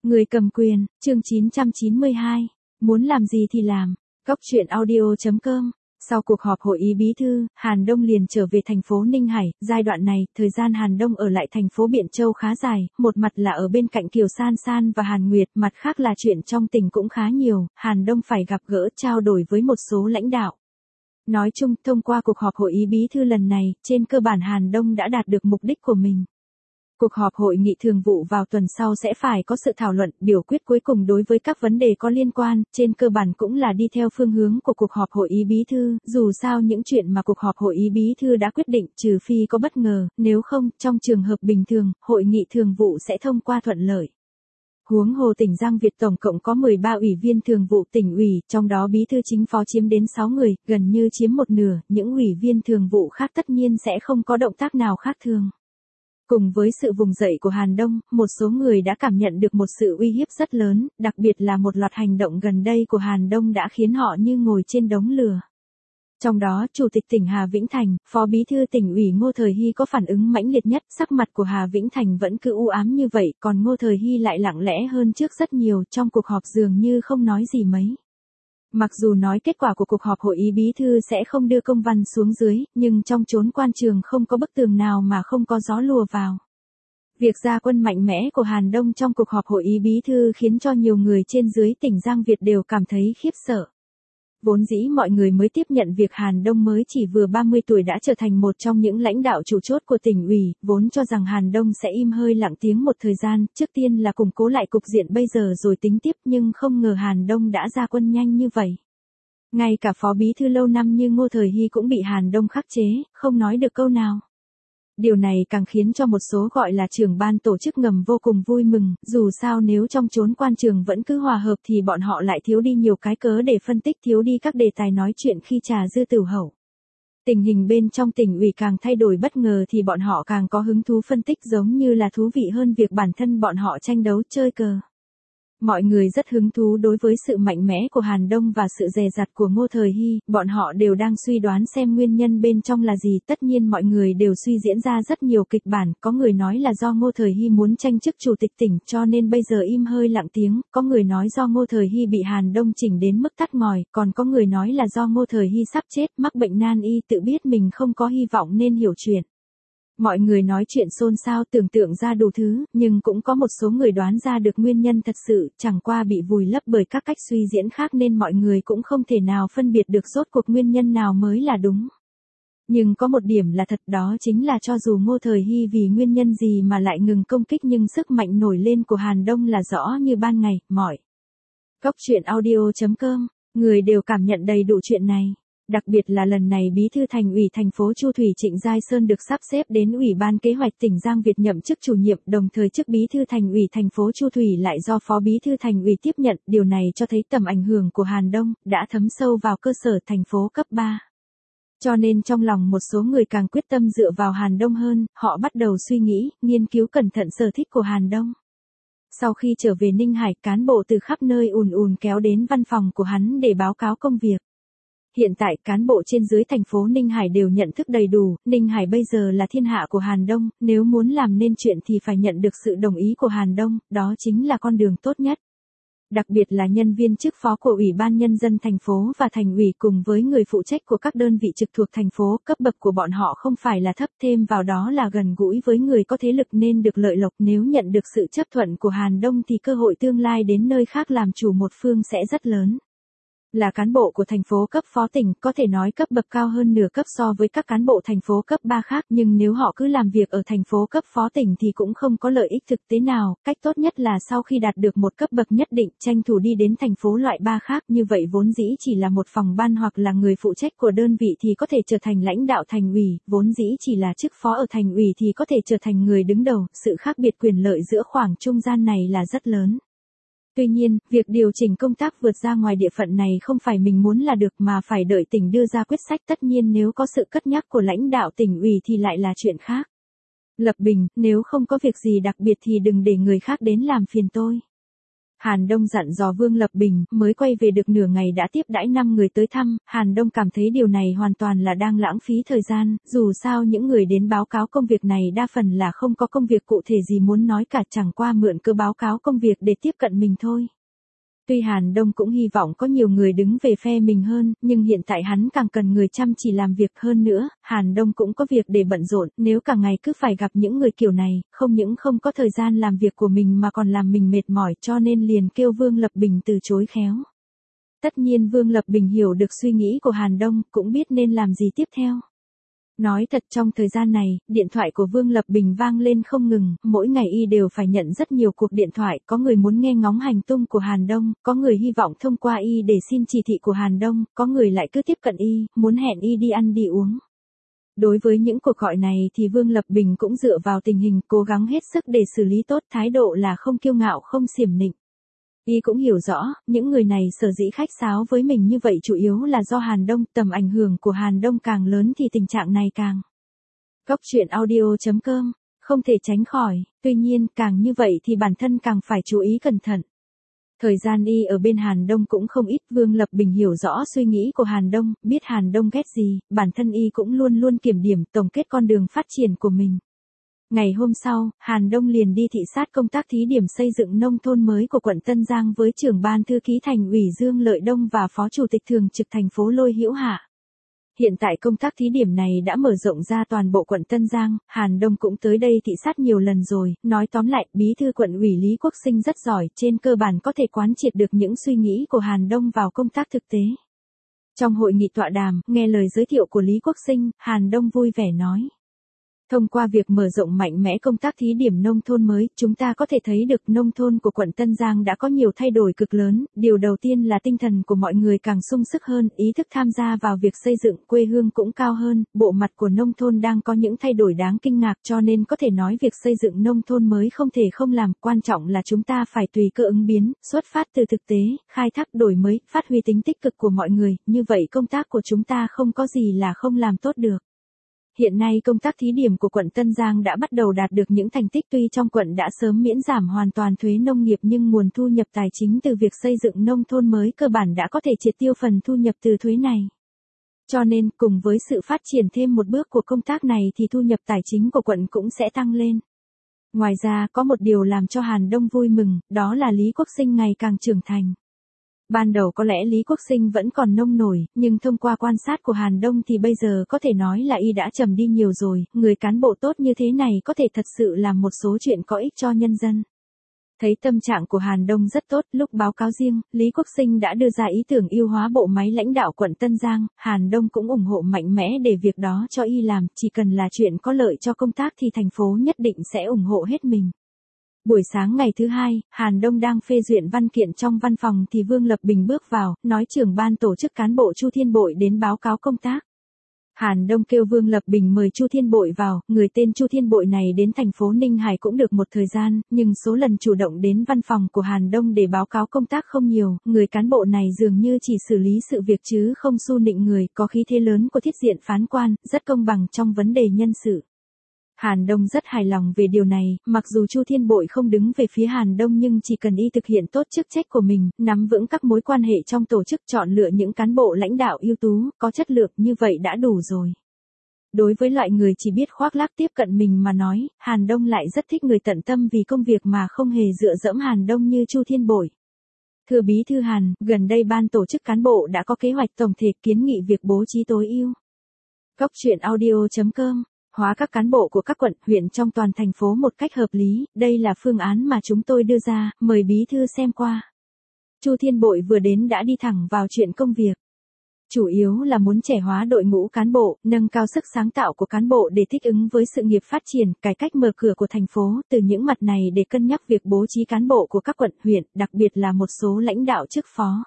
Người cầm quyền, chương 992. Muốn làm gì thì làm. Góc truyện audio.com. Sau cuộc họp hội ý bí thư, Hàn Đông liền trở về thành phố Ninh Hải. Giai đoạn này, thời gian Hàn Đông ở lại thành phố Biện Châu khá dài, một mặt là ở bên cạnh Kiều San San và Hàn Nguyệt, mặt khác là chuyện trong tỉnh cũng khá nhiều, Hàn Đông phải gặp gỡ trao đổi với một số lãnh đạo. Nói chung, thông qua cuộc họp hội ý bí thư lần này, trên cơ bản Hàn Đông đã đạt được mục đích của mình. Cuộc họp hội nghị thường vụ vào tuần sau sẽ phải có sự thảo luận, biểu quyết cuối cùng đối với các vấn đề có liên quan, trên cơ bản cũng là đi theo phương hướng của cuộc họp hội ý bí thư, dù sao những chuyện mà cuộc họp hội ý bí thư đã quyết định, trừ phi có bất ngờ, nếu không, trong trường hợp bình thường, hội nghị thường vụ sẽ thông qua thuận lợi. Huống hồ tỉnh Giang Việt tổng cộng có 13 ủy viên thường vụ tỉnh ủy, trong đó bí thư chính phó chiếm đến 6 người, gần như chiếm một nửa, những ủy viên thường vụ khác tất nhiên sẽ không có động tác nào khác thường. Cùng với sự vùng dậy của Hàn Đông, một số người đã cảm nhận được một sự uy hiếp rất lớn, đặc biệt là một loạt hành động gần đây của Hàn Đông đã khiến họ như ngồi trên đống lửa. Trong đó, Chủ tịch tỉnh Hà Vĩnh Thành, Phó Bí thư tỉnh ủy Ngô Thời Hy có phản ứng mãnh liệt nhất, sắc mặt của Hà Vĩnh Thành vẫn cứ u ám như vậy, còn Ngô Thời Hy lại lặng lẽ hơn trước rất nhiều, trong cuộc họp dường như không nói gì mấy. Mặc dù nói kết quả của cuộc họp hội ý bí thư sẽ không đưa công văn xuống dưới, nhưng trong chốn quan trường không có bức tường nào mà không có gió lùa vào. Việc ra quân mạnh mẽ của Hàn Đông trong cuộc họp hội ý bí thư khiến cho nhiều người trên dưới tỉnh Giang Việt đều cảm thấy khiếp sợ. Vốn dĩ mọi người mới tiếp nhận việc Hàn Đông mới chỉ vừa 30 tuổi đã trở thành một trong những lãnh đạo chủ chốt của tỉnh ủy, vốn cho rằng Hàn Đông sẽ im hơi lặng tiếng một thời gian, trước tiên là củng cố lại cục diện bây giờ rồi tính tiếp, nhưng không ngờ Hàn Đông đã ra quân nhanh như vậy. Ngay cả phó bí thư lâu năm như Ngô Thời Hy cũng bị Hàn Đông khắc chế, không nói được câu nào. Điều này càng khiến cho một số gọi là trưởng ban tổ chức ngầm vô cùng vui mừng, dù sao nếu trong chốn quan trường vẫn cứ hòa hợp thì bọn họ lại thiếu đi nhiều cái cớ để phân tích, thiếu đi các đề tài nói chuyện khi trà dư tửu hậu. Tình hình bên trong tỉnh ủy càng thay đổi bất ngờ thì bọn họ càng có hứng thú phân tích, giống như là thú vị hơn việc bản thân bọn họ tranh đấu chơi cờ. Mọi người rất hứng thú đối với sự mạnh mẽ của Hàn Đông và sự dè dặt của Ngô Thời Hy, bọn họ đều đang suy đoán xem nguyên nhân bên trong là gì, tất nhiên mọi người đều suy diễn ra rất nhiều kịch bản, có người nói là do Ngô Thời Hy muốn tranh chức chủ tịch tỉnh cho nên bây giờ im hơi lặng tiếng, có người nói do Ngô Thời Hy bị Hàn Đông chỉnh đến mức tắt ngòi, còn có người nói là do Ngô Thời Hy sắp chết, mắc bệnh nan y tự biết mình không có hy vọng nên hiểu chuyện. Mọi người nói chuyện xôn xao tưởng tượng ra đủ thứ, nhưng cũng có một số người đoán ra được nguyên nhân thật sự, chẳng qua bị vùi lấp bởi các cách suy diễn khác nên mọi người cũng không thể nào phân biệt được rốt cuộc nguyên nhân nào mới là đúng. Nhưng có một điểm là thật, đó chính là cho dù Ngô Thời Hy vì nguyên nhân gì mà lại ngừng công kích nhưng sức mạnh nổi lên của Hàn Đông là rõ như ban ngày, mọi. Góc truyện audio.com, người đều cảm nhận đầy đủ chuyện này. Đặc biệt là lần này Bí thư Thành ủy thành phố Chu Thủy Trịnh Giai Sơn được sắp xếp đến Ủy ban Kế hoạch tỉnh Giang Việt nhậm chức chủ nhiệm, đồng thời chức Bí thư Thành ủy thành phố Chu Thủy lại do Phó Bí thư Thành ủy tiếp nhận, điều này cho thấy tầm ảnh hưởng của Hàn Đông đã thấm sâu vào cơ sở thành phố cấp 3. Cho nên trong lòng một số người càng quyết tâm dựa vào Hàn Đông hơn, họ bắt đầu suy nghĩ, nghiên cứu cẩn thận sở thích của Hàn Đông. Sau khi trở về Ninh Hải, cán bộ từ khắp nơi ùn ùn kéo đến văn phòng của hắn để báo cáo công việc. Hiện tại, cán bộ trên dưới thành phố Ninh Hải đều nhận thức đầy đủ, Ninh Hải bây giờ là thiên hạ của Hàn Đông, nếu muốn làm nên chuyện thì phải nhận được sự đồng ý của Hàn Đông, đó chính là con đường tốt nhất. Đặc biệt là nhân viên chức phó của Ủy ban Nhân dân thành phố và thành ủy cùng với người phụ trách của các đơn vị trực thuộc thành phố, cấp bậc của bọn họ không phải là thấp, thêm vào đó là gần gũi với người có thế lực nên được lợi lộc, nếu nhận được sự chấp thuận của Hàn Đông thì cơ hội tương lai đến nơi khác làm chủ một phương sẽ rất lớn. Là cán bộ của thành phố cấp phó tỉnh, có thể nói cấp bậc cao hơn nửa cấp so với các cán bộ thành phố cấp 3 khác, nhưng nếu họ cứ làm việc ở thành phố cấp phó tỉnh thì cũng không có lợi ích thực tế nào, cách tốt nhất là sau khi đạt được một cấp bậc nhất định, tranh thủ đi đến thành phố loại 3 khác, như vậy vốn dĩ chỉ là một phòng ban hoặc là người phụ trách của đơn vị thì có thể trở thành lãnh đạo thành ủy, vốn dĩ chỉ là chức phó ở thành ủy thì có thể trở thành người đứng đầu, sự khác biệt quyền lợi giữa khoảng trung gian này là rất lớn. Tuy nhiên, việc điều chỉnh công tác vượt ra ngoài địa phận này không phải mình muốn là được mà phải đợi tỉnh đưa ra quyết sách, tất nhiên nếu có sự cất nhắc của lãnh đạo tỉnh ủy thì lại là chuyện khác. Lập Bình, nếu không có việc gì đặc biệt thì đừng để người khác đến làm phiền tôi. Hàn Đông dặn dò Vương Lập Bình, mới quay về được nửa ngày đã tiếp đãi 5 người tới thăm, Hàn Đông cảm thấy điều này hoàn toàn là đang lãng phí thời gian, dù sao những người đến báo cáo công việc này đa phần là không có công việc cụ thể gì muốn nói cả, chẳng qua mượn cơ báo cáo công việc để tiếp cận mình thôi. Tuy Hàn Đông cũng hy vọng có nhiều người đứng về phe mình hơn, nhưng hiện tại hắn càng cần người chăm chỉ làm việc hơn nữa, Hàn Đông cũng có việc để bận rộn, nếu cả ngày cứ phải gặp những người kiểu này, không những không có thời gian làm việc của mình mà còn làm mình mệt mỏi, cho nên liền kêu Vương Lập Bình từ chối khéo. Tất nhiên Vương Lập Bình hiểu được suy nghĩ của Hàn Đông, cũng biết nên làm gì tiếp theo. Nói thật trong thời gian này, điện thoại của Vương Lập Bình vang lên không ngừng, mỗi ngày y đều phải nhận rất nhiều cuộc điện thoại, có người muốn nghe ngóng hành tung của Hàn Đông, có người hy vọng thông qua y để xin chỉ thị của Hàn Đông, có người lại cứ tiếp cận y, muốn hẹn y đi ăn đi uống. Đối với những cuộc gọi này thì Vương Lập Bình cũng dựa vào tình hình, cố gắng hết sức để xử lý tốt, thái độ là không kiêu ngạo không xiểm nịnh. Y cũng hiểu rõ, những người này sở dĩ khách sáo với mình như vậy chủ yếu là do Hàn Đông, tầm ảnh hưởng của Hàn Đông càng lớn thì tình trạng này càng. Góc truyện audio.com, không thể tránh khỏi, tuy nhiên càng như vậy thì bản thân càng phải chú ý cẩn thận. Thời gian y ở bên Hàn Đông cũng không ít, Vương Lập Bình hiểu rõ suy nghĩ của Hàn Đông, biết Hàn Đông ghét gì, bản thân y cũng luôn luôn kiểm điểm tổng kết con đường phát triển của mình. Ngày hôm sau, Hàn Đông liền đi thị sát công tác thí điểm xây dựng nông thôn mới của quận Tân Giang với trưởng ban thư ký thành ủy Dương Lợi Đông và phó chủ tịch thường trực thành phố Lôi Hữu Hạ. Hiện tại công tác thí điểm này đã mở rộng ra toàn bộ quận Tân Giang, Hàn Đông cũng tới đây thị sát nhiều lần rồi, nói tóm lại, bí thư quận ủy Lý Quốc Sinh rất giỏi, trên cơ bản có thể quán triệt được những suy nghĩ của Hàn Đông vào công tác thực tế. Trong hội nghị tọa đàm, nghe lời giới thiệu của Lý Quốc Sinh, Hàn Đông vui vẻ nói. Thông qua việc mở rộng mạnh mẽ công tác thí điểm nông thôn mới, chúng ta có thể thấy được nông thôn của quận Tân Giang đã có nhiều thay đổi cực lớn, điều đầu tiên là tinh thần của mọi người càng sung sức hơn, ý thức tham gia vào việc xây dựng quê hương cũng cao hơn, bộ mặt của nông thôn đang có những thay đổi đáng kinh ngạc cho nên có thể nói việc xây dựng nông thôn mới không thể không làm, quan trọng là chúng ta phải tùy cơ ứng biến, xuất phát từ thực tế, khai thác đổi mới, phát huy tính tích cực của mọi người, như vậy công tác của chúng ta không có gì là không làm tốt được. Hiện nay công tác thí điểm của quận Tân Giang đã bắt đầu đạt được những thành tích, tuy trong quận đã sớm miễn giảm hoàn toàn thuế nông nghiệp nhưng nguồn thu nhập tài chính từ việc xây dựng nông thôn mới cơ bản đã có thể triệt tiêu phần thu nhập từ thuế này. Cho nên, cùng với sự phát triển thêm một bước của công tác này thì thu nhập tài chính của quận cũng sẽ tăng lên. Ngoài ra, có một điều làm cho Hàn Đông vui mừng, đó là Lý Quốc Sinh ngày càng trưởng thành. Ban đầu có lẽ Lý Quốc Sinh vẫn còn nông nổi, nhưng thông qua quan sát của Hàn Đông thì bây giờ có thể nói là y đã trầm đi nhiều rồi, người cán bộ tốt như thế này có thể thật sự làm một số chuyện có ích cho nhân dân. Thấy tâm trạng của Hàn Đông rất tốt, lúc báo cáo riêng, Lý Quốc Sinh đã đưa ra ý tưởng ưu hóa bộ máy lãnh đạo quận Tân Giang, Hàn Đông cũng ủng hộ mạnh mẽ để việc đó cho y làm, chỉ cần là chuyện có lợi cho công tác thì thành phố nhất định sẽ ủng hộ hết mình. Buổi sáng ngày thứ hai, Hàn Đông đang phê duyệt văn kiện trong văn phòng thì Vương Lập Bình bước vào, nói trưởng ban tổ chức cán bộ Chu Thiên Bội đến báo cáo công tác. Hàn Đông kêu Vương Lập Bình mời Chu Thiên Bội vào, người tên Chu Thiên Bội này đến thành phố Ninh Hải cũng được một thời gian, nhưng số lần chủ động đến văn phòng của Hàn Đông để báo cáo công tác không nhiều, người cán bộ này dường như chỉ xử lý sự việc chứ không xu nịnh người, có khí thế lớn của thiết diện phán quan, rất công bằng trong vấn đề nhân sự. Hàn Đông rất hài lòng về điều này, mặc dù Chu Thiên Bội không đứng về phía Hàn Đông nhưng chỉ cần y thực hiện tốt chức trách của mình, nắm vững các mối quan hệ trong tổ chức, chọn lựa những cán bộ lãnh đạo ưu tú, có chất lượng như vậy đã đủ rồi. Đối với loại người chỉ biết khoác lác tiếp cận mình mà nói, Hàn Đông lại rất thích người tận tâm vì công việc mà không hề dựa dẫm Hàn Đông như Chu Thiên Bội. Thưa Bí thư Hàn, gần đây ban tổ chức cán bộ đã có kế hoạch tổng thể kiến nghị việc bố trí tối ưu. Góc truyện audio.com, hóa các cán bộ của các quận, huyện trong toàn thành phố một cách hợp lý, đây là phương án mà chúng tôi đưa ra, mời Bí thư xem qua. Chu Thiên Bội vừa đến đã đi thẳng vào chuyện công việc. Chủ yếu là muốn trẻ hóa đội ngũ cán bộ, nâng cao sức sáng tạo của cán bộ để thích ứng với sự nghiệp phát triển, cải cách mở cửa của thành phố, từ những mặt này để cân nhắc việc bố trí cán bộ của các quận, huyện, đặc biệt là một số lãnh đạo chức phó.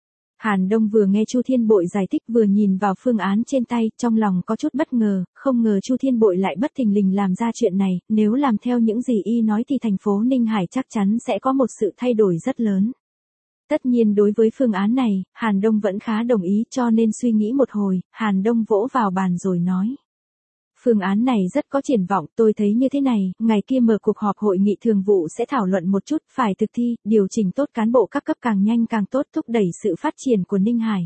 Hàn Đông vừa nghe Chu Thiên Bội giải thích vừa nhìn vào phương án trên tay, trong lòng có chút bất ngờ, không ngờ Chu Thiên Bội lại bất thình lình làm ra chuyện này, nếu làm theo những gì y nói thì thành phố Ninh Hải chắc chắn sẽ có một sự thay đổi rất lớn. Tất nhiên đối với phương án này, Hàn Đông vẫn khá đồng ý cho nên suy nghĩ một hồi, Hàn Đông vỗ vào bàn rồi nói. Phương án này rất có triển vọng, tôi thấy như thế này, ngày kia mở cuộc họp hội nghị thường vụ sẽ thảo luận một chút, phải thực thi, điều chỉnh tốt cán bộ các cấp càng nhanh càng tốt, thúc đẩy sự phát triển của Ninh Hải.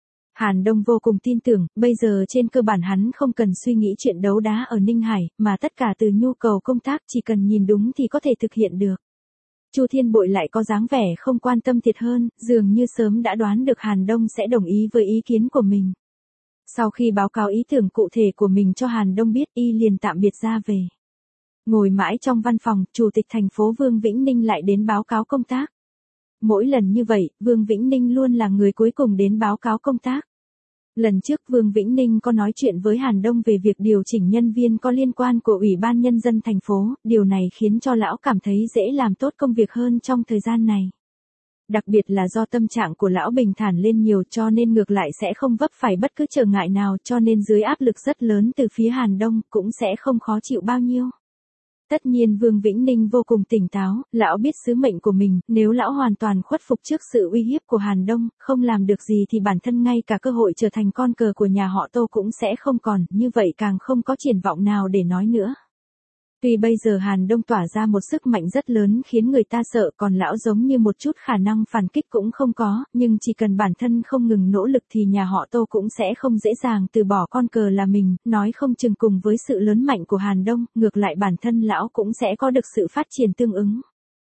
Hàn Đông vô cùng tin tưởng, bây giờ trên cơ bản hắn không cần suy nghĩ chuyện đấu đá ở Ninh Hải, mà tất cả từ nhu cầu công tác chỉ cần nhìn đúng thì có thể thực hiện được. Chu Thiên Bội lại có dáng vẻ không quan tâm thiệt hơn, dường như sớm đã đoán được Hàn Đông sẽ đồng ý với ý kiến của mình. Sau khi báo cáo ý tưởng cụ thể của mình cho Hàn Đông biết, y liền tạm biệt ra về. Ngồi mãi trong văn phòng, Chủ tịch thành phố Vương Vĩnh Ninh lại đến báo cáo công tác. Mỗi lần như vậy, Vương Vĩnh Ninh luôn là người cuối cùng đến báo cáo công tác. Lần trước Vương Vĩnh Ninh có nói chuyện với Hàn Đông về việc điều chỉnh nhân viên có liên quan của Ủy ban Nhân dân thành phố, điều này khiến cho lão cảm thấy dễ làm tốt công việc hơn trong thời gian này. Đặc biệt là do tâm trạng của lão bình thản lên nhiều cho nên ngược lại sẽ không vấp phải bất cứ trở ngại nào cho nên dưới áp lực rất lớn từ phía Hàn Đông cũng sẽ không khó chịu bao nhiêu. Tất nhiên Vương Vĩnh Ninh vô cùng tỉnh táo, lão biết sứ mệnh của mình, nếu lão hoàn toàn khuất phục trước sự uy hiếp của Hàn Đông, không làm được gì thì bản thân ngay cả cơ hội trở thành con cờ của nhà họ Tô cũng sẽ không còn, như vậy càng không có triển vọng nào để nói nữa. Tuy bây giờ Hàn Đông tỏa ra một sức mạnh rất lớn khiến người ta sợ, còn lão giống như một chút khả năng phản kích cũng không có, nhưng chỉ cần bản thân không ngừng nỗ lực thì nhà họ Tô cũng sẽ không dễ dàng từ bỏ con cờ là mình, nói không chừng cùng với sự lớn mạnh của Hàn Đông, ngược lại bản thân lão cũng sẽ có được sự phát triển tương ứng.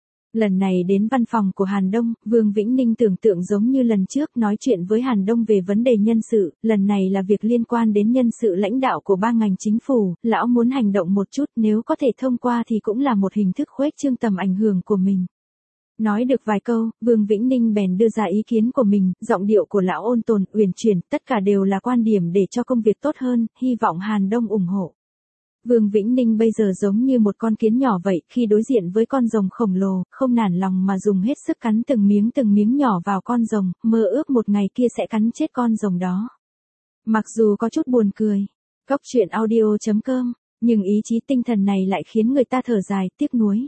Lần này đến văn phòng của Hàn Đông, Vương Vĩnh Ninh tưởng tượng giống như lần trước nói chuyện với Hàn Đông về vấn đề nhân sự, lần này là việc liên quan đến nhân sự lãnh đạo của ba ngành chính phủ, lão muốn hành động một chút, nếu có thể thông qua thì cũng là một hình thức khuếch trương tầm ảnh hưởng của mình. Nói được vài câu, Vương Vĩnh Ninh bèn đưa ra ý kiến của mình, giọng điệu của lão ôn tồn, uyển chuyển, tất cả đều là quan điểm để cho công việc tốt hơn, hy vọng Hàn Đông ủng hộ. Vương Vĩnh Ninh bây giờ giống như một con kiến nhỏ vậy, khi đối diện với con rồng khổng lồ, không nản lòng mà dùng hết sức cắn từng miếng nhỏ vào con rồng, mơ ước một ngày kia sẽ cắn chết con rồng đó. Mặc dù có chút buồn cười, Cóc truyện audio.com, nhưng ý chí tinh thần này lại khiến người ta thở dài, tiếc nuối.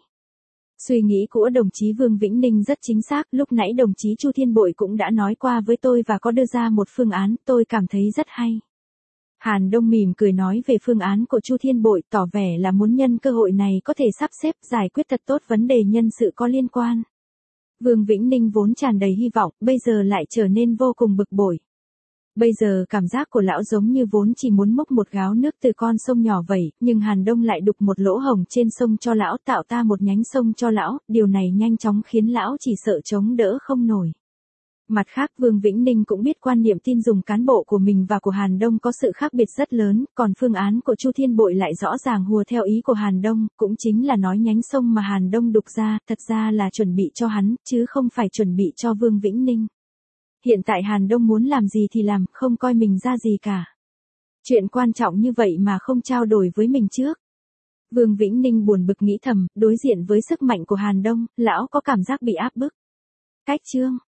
Suy nghĩ của đồng chí Vương Vĩnh Ninh rất chính xác, lúc nãy đồng chí Chu Thiên Bội cũng đã nói qua với tôi và có đưa ra một phương án, tôi cảm thấy rất hay. Hàn Đông mỉm cười nói về phương án của Chu Thiên Bội, tỏ vẻ là muốn nhân cơ hội này có thể sắp xếp giải quyết thật tốt vấn đề nhân sự có liên quan. Vương Vĩnh Ninh vốn tràn đầy hy vọng, bây giờ lại trở nên vô cùng bực bội. Bây giờ cảm giác của lão giống như vốn chỉ muốn múc một gáo nước từ con sông nhỏ vậy, nhưng Hàn Đông lại đục một lỗ hổng trên sông cho lão, tạo ta một nhánh sông cho lão, điều này nhanh chóng khiến lão chỉ sợ chống đỡ không nổi. Mặt khác Vương Vĩnh Ninh cũng biết quan niệm tin dùng cán bộ của mình và của Hàn Đông có sự khác biệt rất lớn, còn phương án của Chu Thiên Bội lại rõ ràng hùa theo ý của Hàn Đông, cũng chính là nói nhánh sông mà Hàn Đông đục ra, thật ra là chuẩn bị cho hắn, chứ không phải chuẩn bị cho Vương Vĩnh Ninh. Hiện tại Hàn Đông muốn làm gì thì làm, không coi mình ra gì cả. Chuyện quan trọng như vậy mà không trao đổi với mình trước. Vương Vĩnh Ninh buồn bực nghĩ thầm, đối diện với sức mạnh của Hàn Đông, lão có cảm giác bị áp bức. Cách chương